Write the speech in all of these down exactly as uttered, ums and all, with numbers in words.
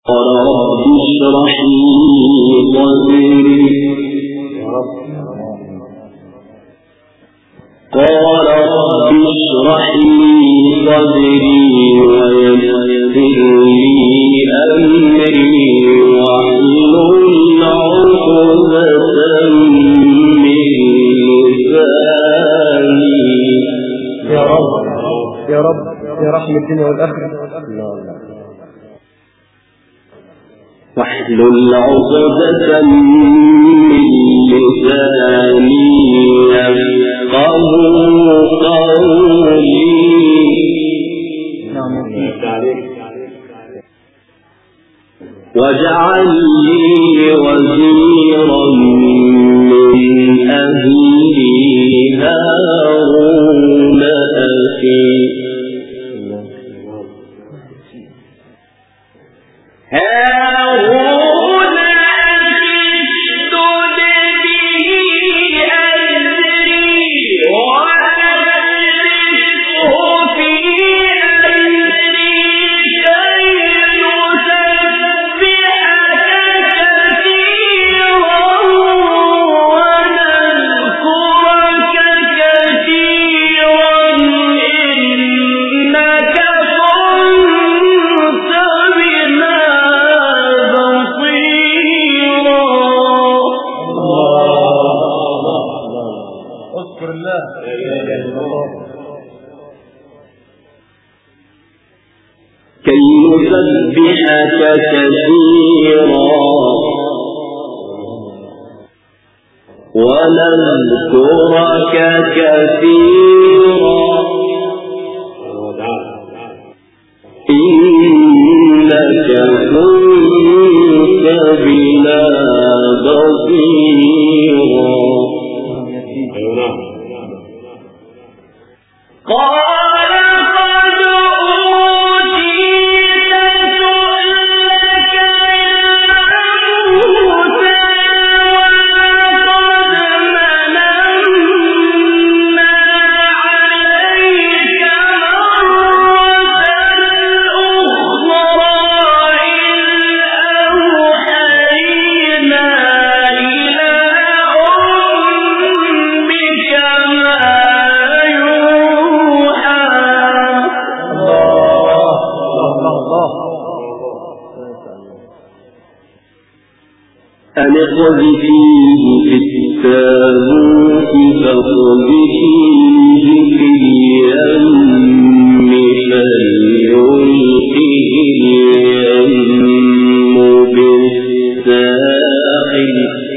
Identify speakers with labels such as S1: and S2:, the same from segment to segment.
S1: رب اشرح لي صدري قال رب اشرح لي صدري ويسر لي أمري واحلل عقدة من لساني
S2: يا رب يا رب يا رحمة الدنيا والآخرة
S1: واحلل عقدة من لساني يفقهوا قولي واجعل لي وزيرا من أهلي هارون أخي هارون أخي اشدد به أزري وأشركه في أمري كي نسبحك كثيرا ونذكرك كثيرا إنك كنت بنا بصيرا.
S2: اذكر الله
S1: كي نسبحك كثيرا ونذكرك كثيرا إنك كنت بنا بصيرا. قال قد أوتيت سؤلك يا موسى ولقد مننا عليك مرة أخرى إذ أوحينا إلى أمك ما يوحى. أن اقذفيه في التابوت فاقذفيه في اليم فليلقه اليم بالساحل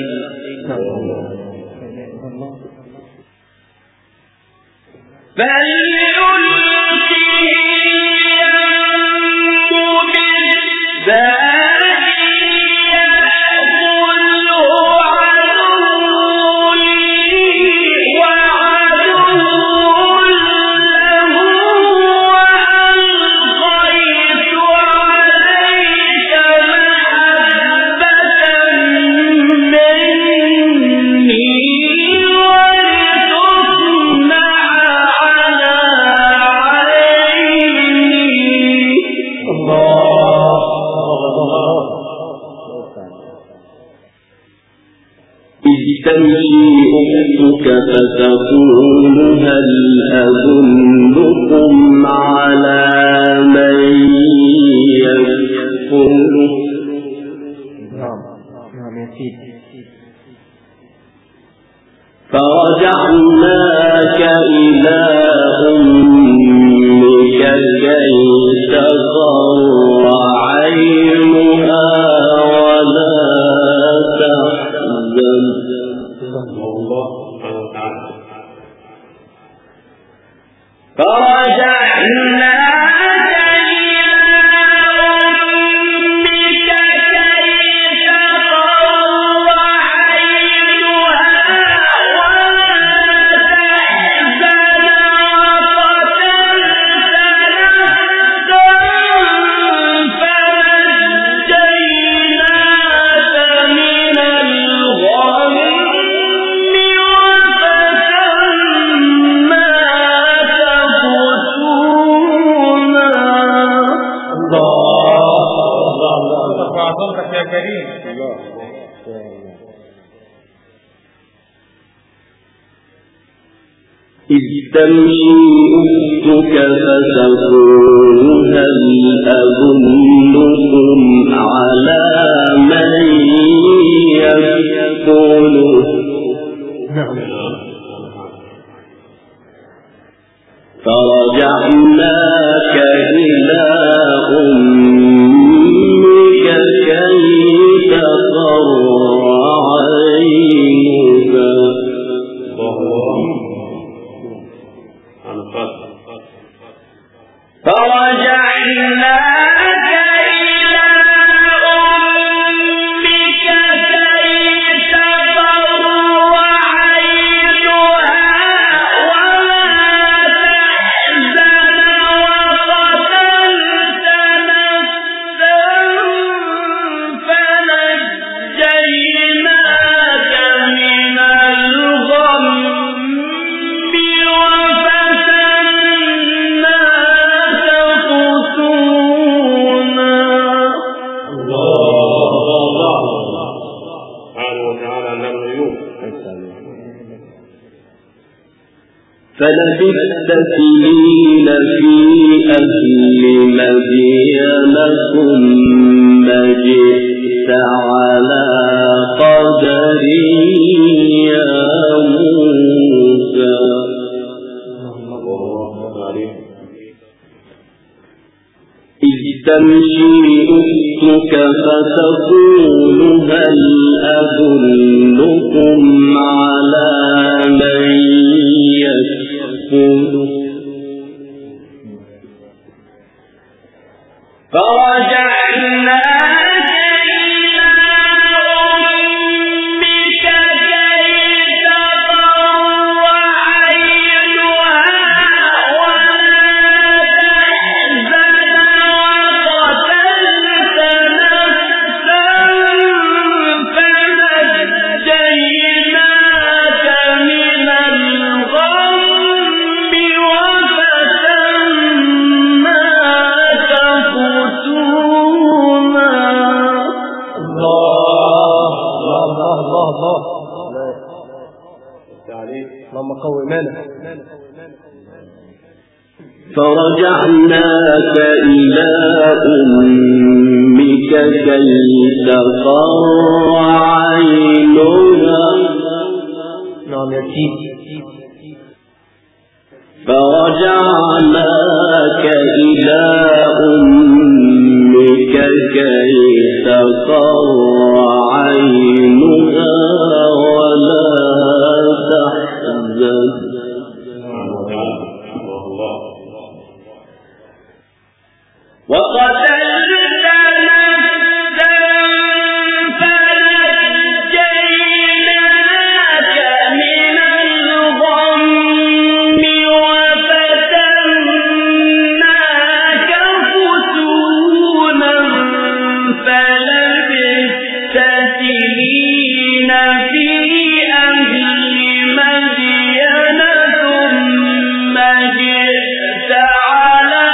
S1: تمشي أختك فتقول هل أدلكم على من يكفله فرجعناك إلى أمك كي تقر عينها ولا تحزن. فرجعناك إلى أمك كي تقر عينها ولا تحزن وقتلت نفسا فنجيناك من الغم وفتناك فتونا
S3: بفضلك وعظمتك يا كريم.
S2: الله.
S1: إذ تمشي أختك فتقول هل أدلكم على من يكفله فرجعناك إلى أمك كي تقر عينها فرجعناك إلى أمك كي تقر عينها ولا تحزن وقتلت نفسا فنجيناك من الغم فلبثت سنين في أهل مدين ثم جئت على قدر يا موسى إذ تمشي أختك فتقول هل أدلكم على من فرجعناك إلى أمك كي تقر عينها ولا تحزن وقتلت نفسا فنجيناك من الغم
S2: اللهم قوي إيمانك.
S1: فرجعناك إلى أمك كي تقر عينها
S2: نعم يا سيدي.
S1: فرجعناك إلى أمك كي تقر عينها ولا تحزن وقتلت نفسا فنجيناك من الغم وفتناك فتونا فلبثت سنين في أهل مدين ثم جئت على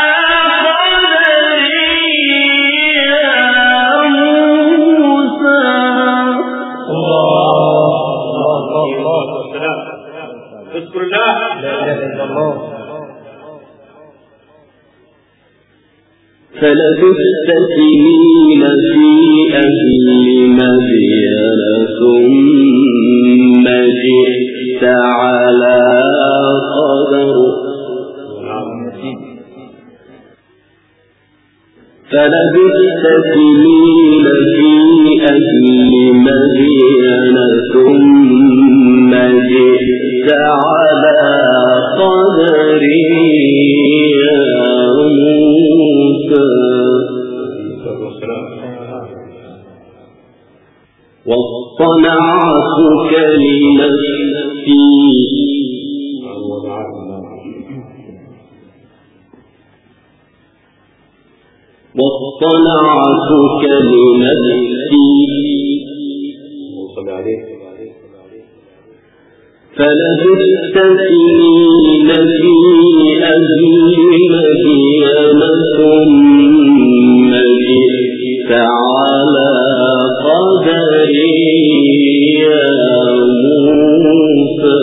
S3: اذكر الله.
S2: لا إله إلا الله.
S1: فلبثت سنين في أهل مدين ثم جئت على قدر فلبثت سنين في أهل مدين ثم جئت على قدر يا موسى واصطنعتك لنفسي واصطنعتك لنفسي فلبثت سنين في أهل مدين ثم جئت على على قدري يا موسى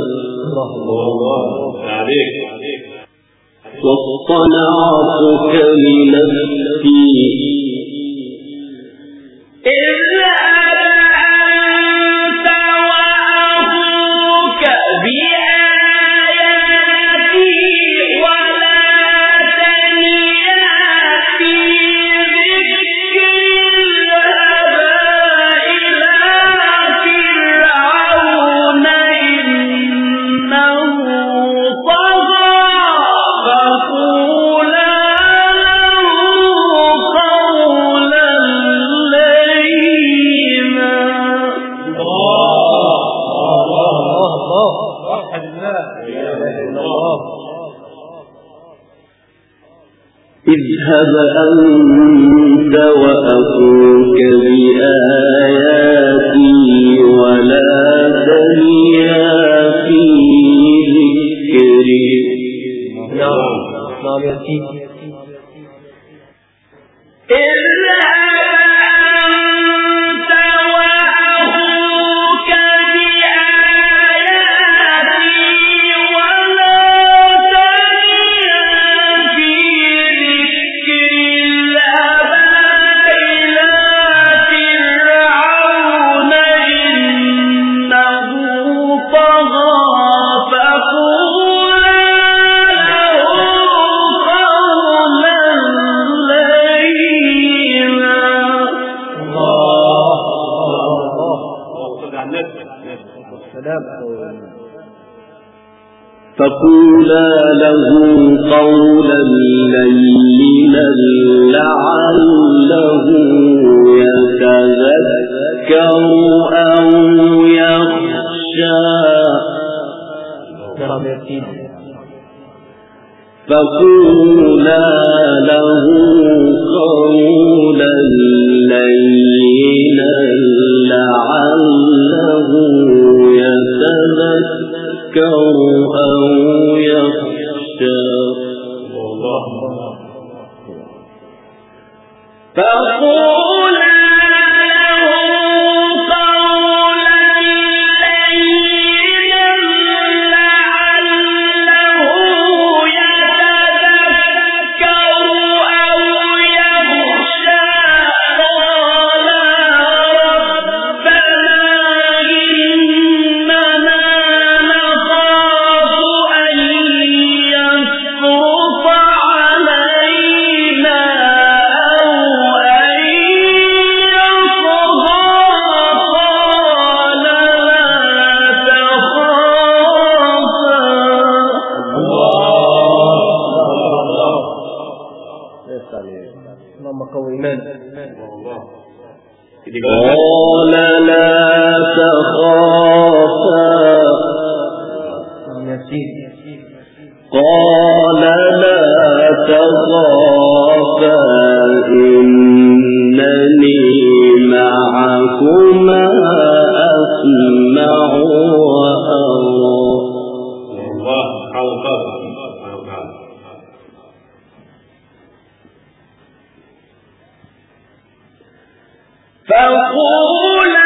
S1: واصطنعتك لنفسي اذهب أنت وأخوك بآياتي ولا تنيا في ذكري.
S2: نعم نعم يا سيدي.
S1: فقولا له قولا لينا لعله يتذكر أو يخشى. فقولا له قولا لينا لعله يتذكر أو يخشى. فقولا قال لا تخافا قال لا تخافا إنني معكما أسمع وأرى. فقولا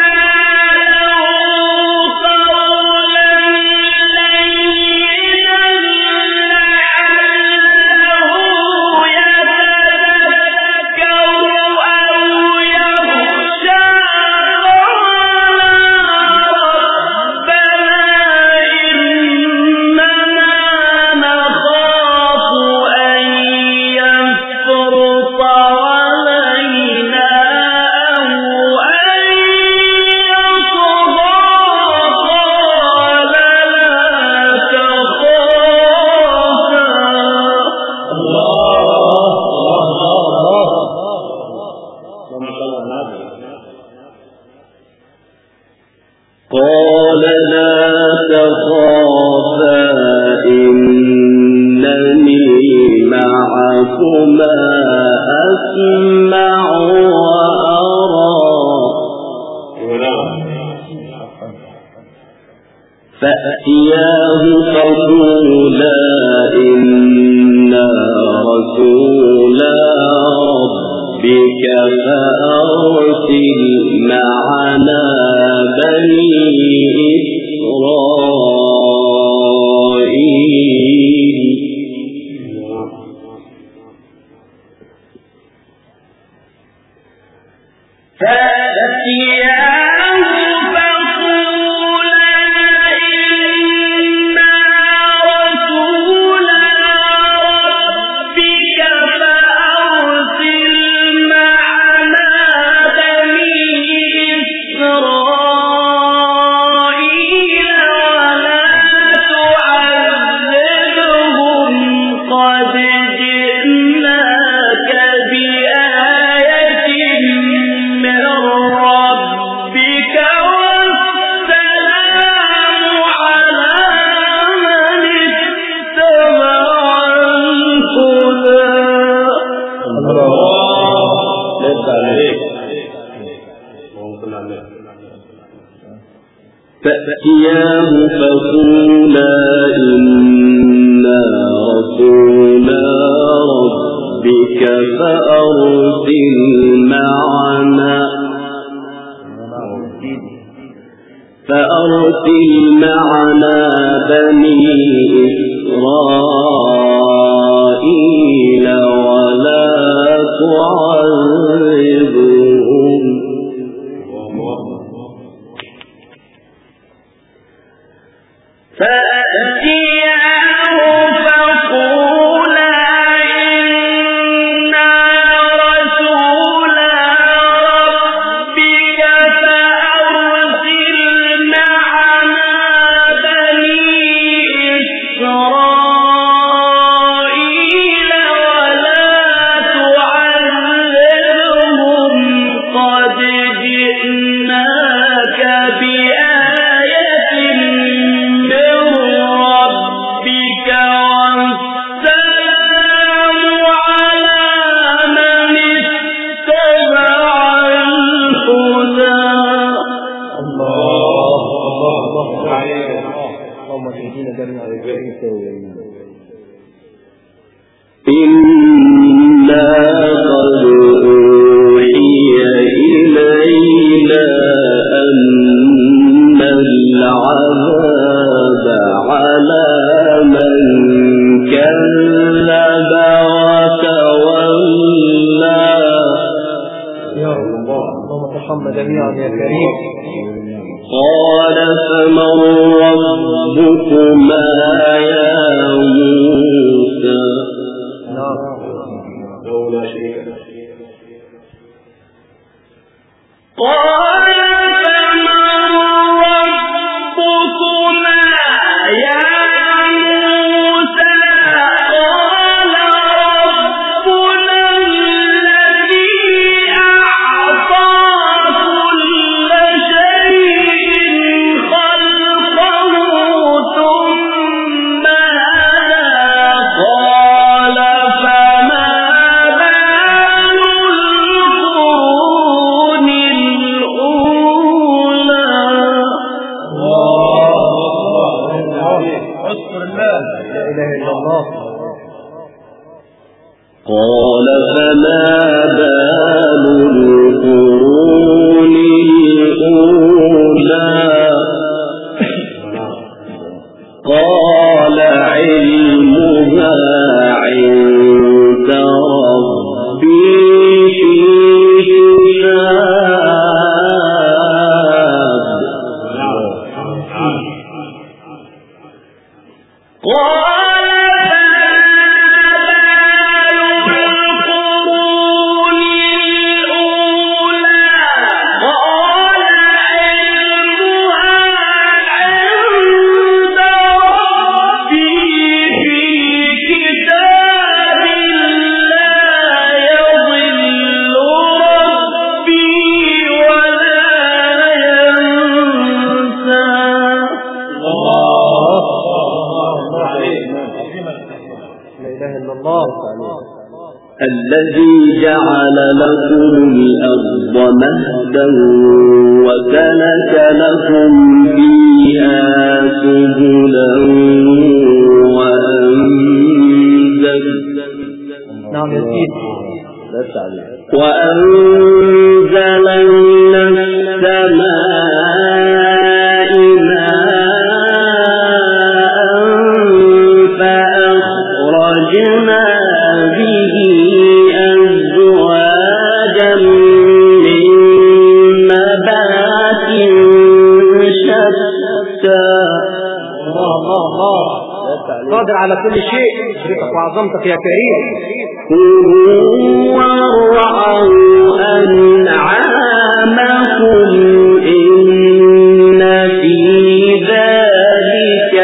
S1: قال لا تخافا إنني معكما أسمع وأرى. فأتياه فقولا إنا رسولا ربك فأرسل فأرسل معنا بني إسرائيل فأتياه فقولا إنا رسولا ربك فأرسل معنا بني إسرائيل ولا تعذبهم قد جئناك بآية من ربك والسلام على من اتبع الهدى. فأتياه فقولا إنا رسولا ربك فأرسل معنا فأرسل معنا بني إسرائيل ولا تعذبهم فأتياه فقولا إنا رسولا ربك فأرسل معنا بني إسرائيل ولا تعذبهم قد جئناك بآية من ربك والسلام على من اتبع الهدى.
S2: الله الله الله اللهم اهدنا جميعا
S1: إنا قد أوحي إلينا أن العذاب على من كذب وتولى.
S2: يا الله اللهم ارحمنا جميعا يا كريم.
S1: قال فمن ربكما يا موسى
S2: نعم
S1: قال فمن ربكما يا موسى قال ربنا الذي أعطى كل شيء خلقه ثم هدى قال فما بال القرون الأولى.
S3: اذكر الله.
S2: لا إله إلا الله.
S1: قال فما بال القرون الأولى قال علمها عند ربي في كتاب. قال الذي جعل لكم الأرض مهدا وسلك لكم فيها سبلا وأنزل
S2: نعم يا سيدي
S1: وأنزل من
S2: قادر على كل شيء، شريكك وعظمتك يا كريم.
S1: كلوا وارعوا أنعامكم إن في ذلك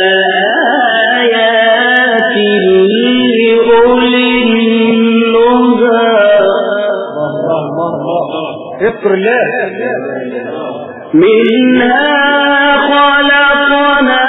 S1: لآيات لأولي النهى.
S2: اذكر الله.
S1: منها خلقنا